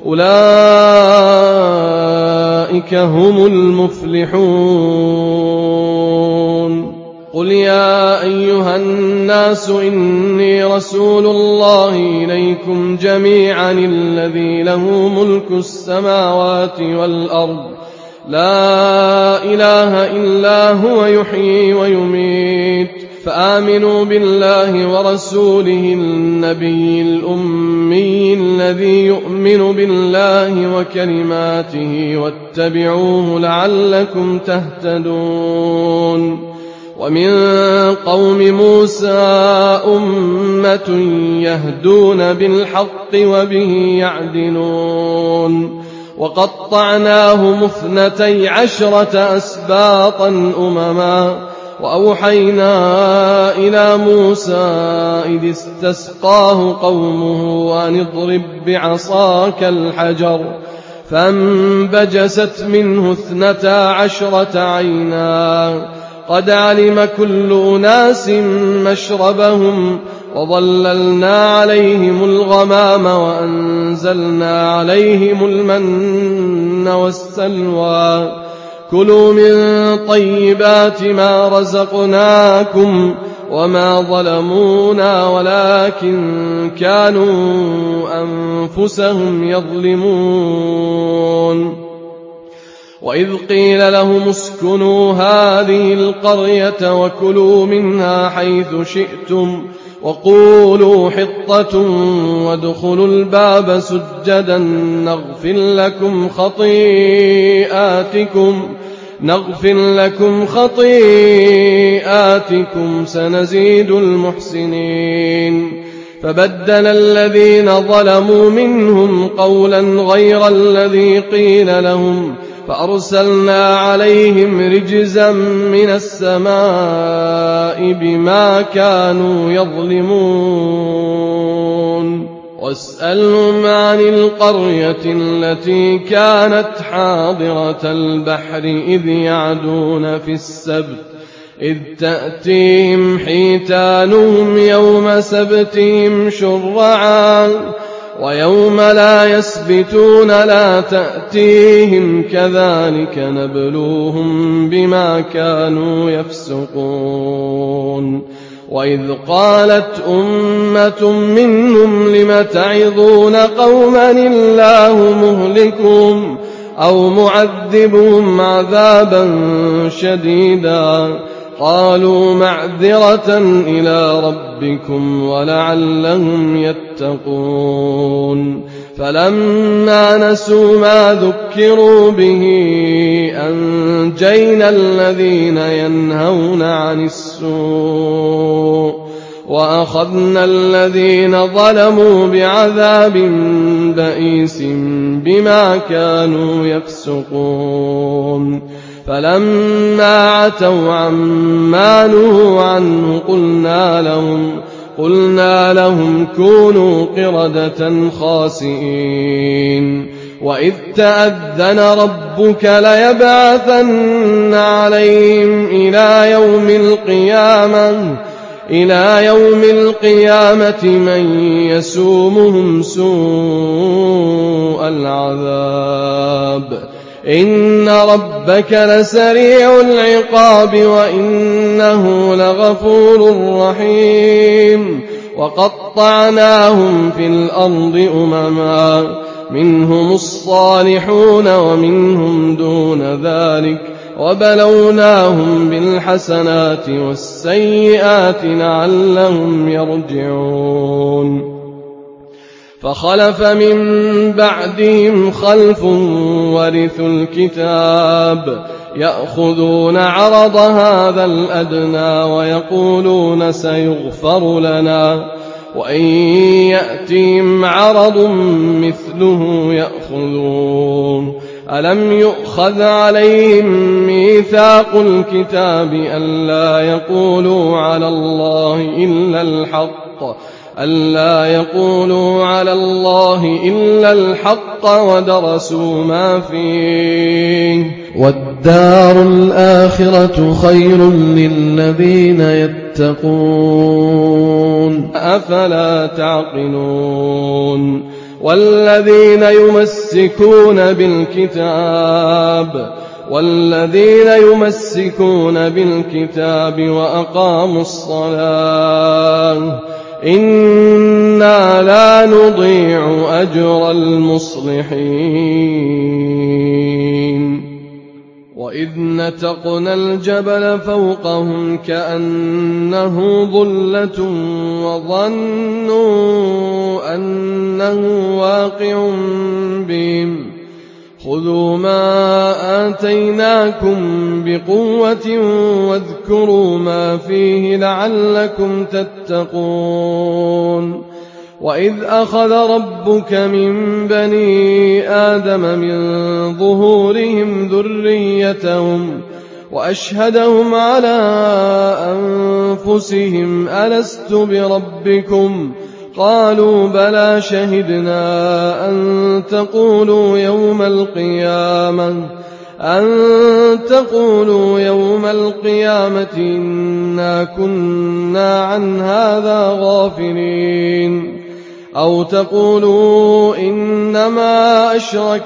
أولئك هم المفلحون قل يا أيها الناس إني رسول الله إليكم جميعا الذي له ملك السماوات والأرض لا إله إلا هو يحيي ويميت فآمنوا بالله ورسوله النبي الأمي الذي يؤمن بالله وكلماته واتبعوه لعلكم تهتدون ومن قوم موسى أمة يهدون بالحق وبه يعدلون وقطعناهم اثنتي عشرة أسباطا أمما وأوحينا إلى موسى إذ استسقاه قومه أن اضرب بعصاك الحجر فانبجست منه اثنتا عشرة عينا قد علم كل أناس مشربهم وظللنا عليهم الغمام وأنزلنا عليهم المن والسلوى كلوا من طيبات ما رزقناكم وما ظلمونا ولكن كانوا أنفسهم يظلمون وإذ قيل لهم اسكنوا هذه القرية وكلوا منها حيث شئتم وقولوا حطة وادخلوا الباب سجدا نغفر لكم خطيئاتكم نغفر لكم خطيئاتكم سنزيد المحسنين. فبدل الذين ظلموا منهم قولا غير الذي قيل لهم فأرسلنا عليهم رجزا من السماء بما كانوا يظلمون. واسألهم عن القرية التي كانت حاضرة البحر إذ يعدون في السبت إذ تأتيهم حيتانهم يوم سبتهم شرعا ويوم لا يسبتون لا تأتيهم كذلك نبلوهم بما كانوا يفسقون. وإذ قالت أمة منهم لم تعظون قوما الله مهلكهم أو معذبهم عذابا شديدا قالوا معذرة إلى ربكم ولعلهم يتقون. فلما نسوا ما ذكروا به أنجينا الذين ينهون عن السوء وأخذنا الذين ظلموا بعذاب بئيس بما كانوا يفسقون. فلما عتوا عما نهوا عنه قلنا لهم قلنا لهم كونوا قردة خاسئين. وإذ تأذن ربك ليبعثن عليهم إلى يوم القيامة إلى يوم القيامة من يسومهم سوء العذاب إن ربك لسريع العقاب وإنه لغفور رحيم. وقطعناهم في الأرض أمما منهم الصالحون ومنهم دون ذلك وبلوناهم بالحسنات والسيئات لعلهم يرجعون. فخلف من بعدهم خلف ورثوا الكتاب يأخذون عرض هذا الأدنى ويقولون سيغفر لنا وإن يأتهم عرض مثله يأخذون. ألم يؤخذ عليهم ميثاق الكتاب ألا يقولوا على الله إلا الحق ألا يقولوا على الله إلا الحق ودرسوا ما فيه والدار الآخرة خير للذين يتقون أفلا تعقلون. والذين يمسكون بالكتاب والذين يمسكون بالكتاب وأقاموا الصلاة إنا لا نضيع أجر المصلحين. وإذ نتقنا الجبل فوقهم كأنه ظلة وظنوا أنه واقع بهم خذوا ما آتيناكم بقوة واذكروا ما فيه لعلكم تتقون. وإذ أخذ ربك من بني آدم من ظهورهم ذريتهم وأشهدهم على أنفسهم ألست بربكم قالوا بلى شهدنا أن تقولوا يوم القيامة أن تقولوا يوم القيامة إنا كنا عن هذا غافلين أو تقولوا إنما أشرك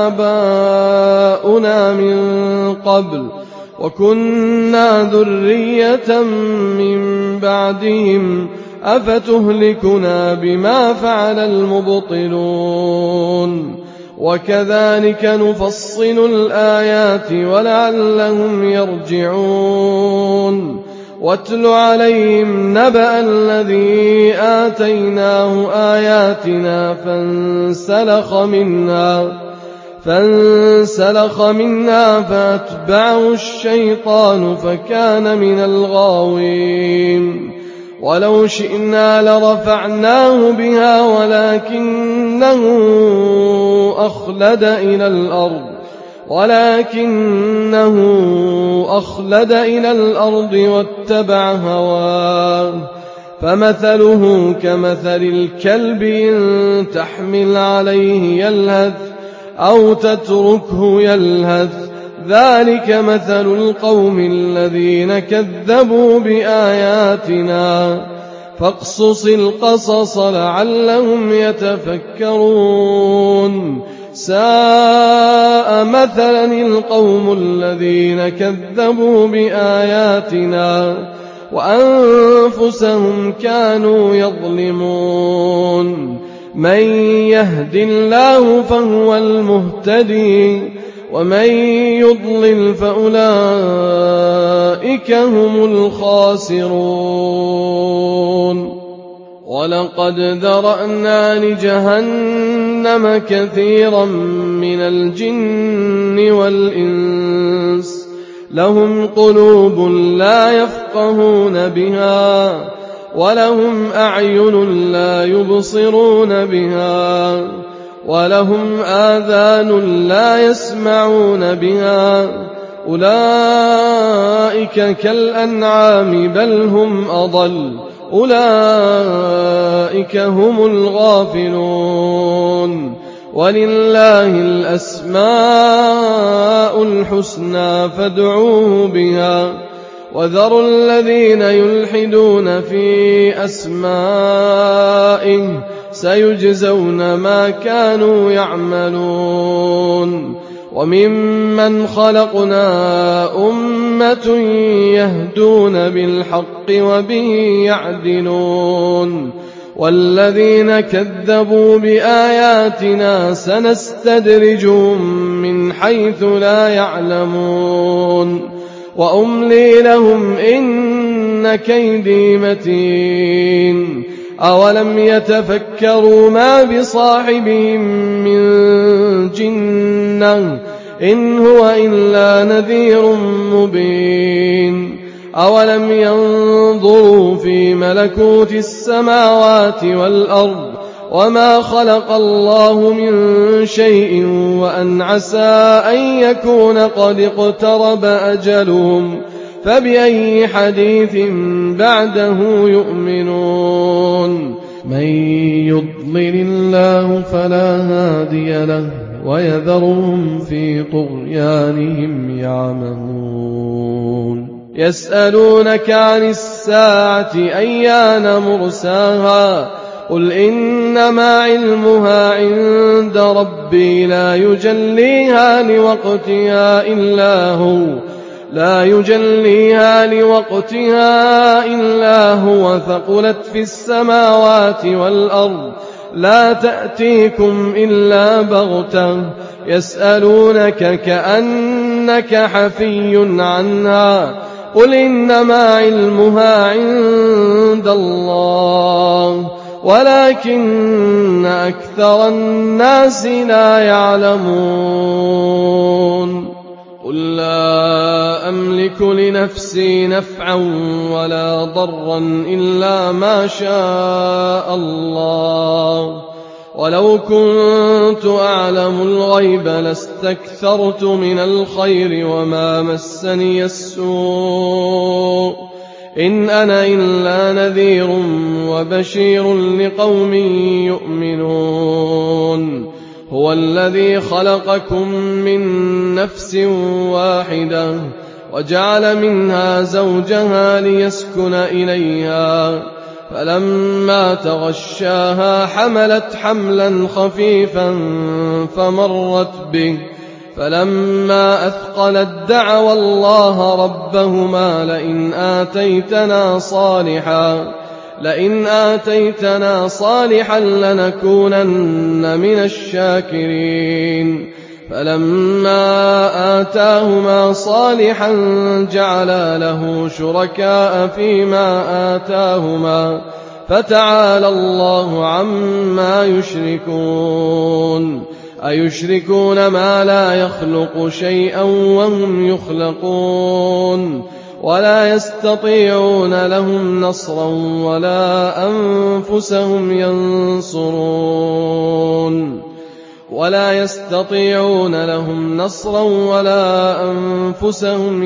آباؤنا من قبل وكنا ذرية من بعدهم أفتهلكنا بما فعل المبطلون. وكذلك نفصل الآيات ولعلهم يرجعون. واتل عليهم نبأ الذي آتيناه آياتنا فانسلخ منها فانسلخ منها فأتبعه الشيطان فكان من الغاوين ولو شئنا لرفعناه بها ولكنه أخلد إلى الأرض ولكنه أخلد إلى الأرض واتبع هواه فمثله كمثل الكلب إن تحمل عليه يلهث أو تتركه يلهث ذلك مثل القوم الذين كذبوا بآياتنا فاقصص القصص لعلهم يتفكرون ساء مثلا القوم الذين كذبوا بآياتنا وأنفسهم كانوا يظلمون من يهد الله فهو المهتدي ومن يضلل فأولئك هم الخاسرون ولقد ذرأنا لجهنم كثيرا من الجن والإنس لهم قلوب لا يفقهون بها ولهم أعين لا يبصرون بها ولهم آذان لا يسمعون بها أولئك كالأنعام بل هم أضل أولئك هم الغافلون ولله الأسماء الحسنى فادعوه بها وذروا الذين يلحدون في أسمائه سيجزون ما كانوا يعملون وممن خلقنا أمة يهدون بالحق وبه يعدلون والذين كذبوا بآياتنا سنستدرجهم من حيث لا يعلمون وأملي لهم إن كيدي متين أولم يتفكروا ما بصاحبهم من جنة إن هو إلا نذير مبين أولم ينظروا في ملكوت السماوات والأرض وما خلق الله من شيء وأن عسى أن يكون قد اقترب أجلهم فبأي حديث بعده يؤمنون من يضلل الله فلا هادي له ويذرهم في طغيانهم يعمهون يسألونك عن الساعة أيان مرساها قل إنما علمها عند ربي لا يجليها لوقتها إلا هو لا يجليها لوقتها إلا هو ثقلت في السماوات والأرض لا تأتيكم إلا بغتة يسألونك كأنك حفي عنها قل إنما علمها عند الله ولكن أكثر الناس لا يعلمون قل لا أملك لنفسي نفعا ولا ضرا إلا ما شاء الله ولو كنت أعلم الغيب لاستكثرت من الخير وما مسني السوء إن أنا إلا نذير وبشير لقوم يؤمنون هو الذي خلقكم من نفس واحدة وجعل منها زوجها ليسكن إليها فلما تغشاها حملت حملا خفيفا فمرت به فلما أثقلت دعوا الله ربهما لئن آتيتنا صالحا لئن آتيتنا صالحا لنكونن من الشاكرين فلما آتاهما صالحا جعلا له شركاء فيما آتاهما فتعالى الله عما يشركون أيشركون ما لا يخلق شيئا وهم يخلقون ولا يستطيعون لهم نصرا ولا أنفسهم ينصرون ولا يستطيعون لهم نصرا ولا أنفسهم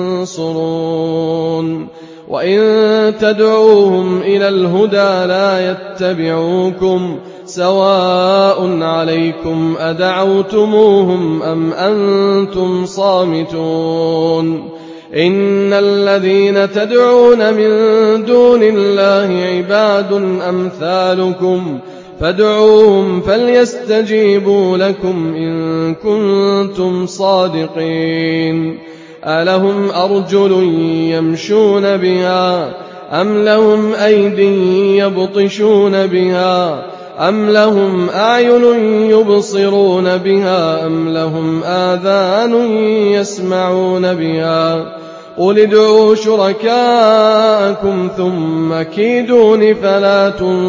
ينصرون وإن تدعوهم إلى الهدى لا يتبعوكم سواء عليكم أدعوتموهم أم أنتم صامتون إن الذين تدعون من دون الله عباد أمثالكم فادعوهم فليستجيبوا لكم إن كنتم صادقين ألهم أرجل يمشون بها أم لهم أيد يبطشون بها أم لهم أعين يبصرون بها أم لهم آذان يسمعون بها قل ادعوا شركاءكم ثم كيدون فلا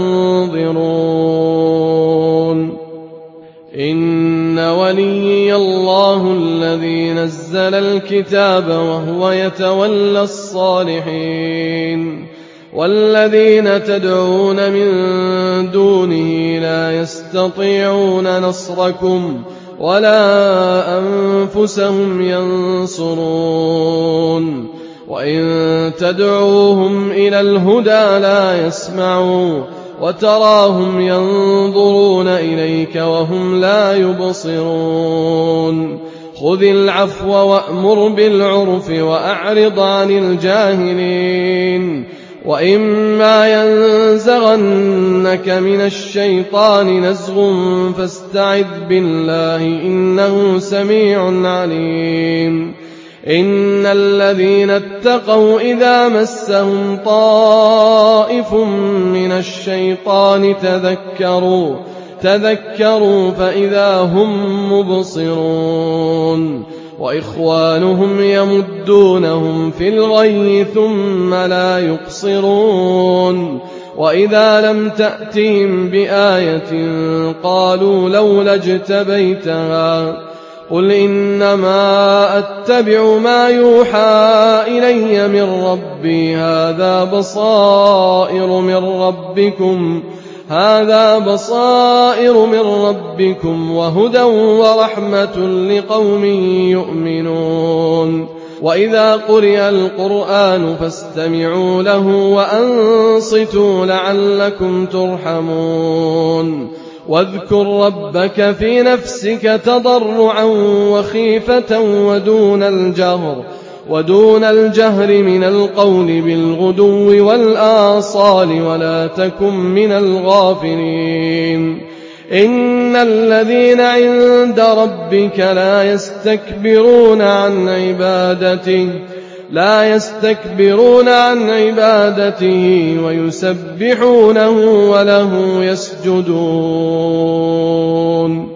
تنظرون إن وليي الله الذي نزل الكتاب وهو يتولى الصالحين والذين تدعون من دونه لا يستطيعون نصركم ولا أنفسهم ينصرون وإن تدعوهم إلى الهدى لا يسمعوا وتراهم ينظرون إليك وهم لا يبصرون خذ العفو وأمر بالعرف وأعرض عن الجاهلين وإما ينزغنك من الشيطان نزغ فاستعذ بالله إنه سميع عليم إن الذين اتقوا إذا مسهم طائف من الشيطان تذكروا تذكروا فإذا هم مبصرون وإخوانهم يمدونهم في الغي ثم لا يقصرون وإذا لم تأتهم بآية قالوا لولا اجتبيتها قل إنما أتبع ما يوحى إلي من ربي هذا بصائر من ربكم هذا بصائر من ربكم وهدى ورحمة لقوم يؤمنون وإذا قرئ القرآن فاستمعوا له وأنصتوا لعلكم ترحمون واذكر ربك في نفسك تضرعا وخيفة ودون الجهر ودون الجهر من القول بالغدو والآصال ولا تكن من الغافلين إن الذين عند ربك لا يستكبرون عن عبادته لا يستكبرون عن عبادته ويسبحونه وله يسجدون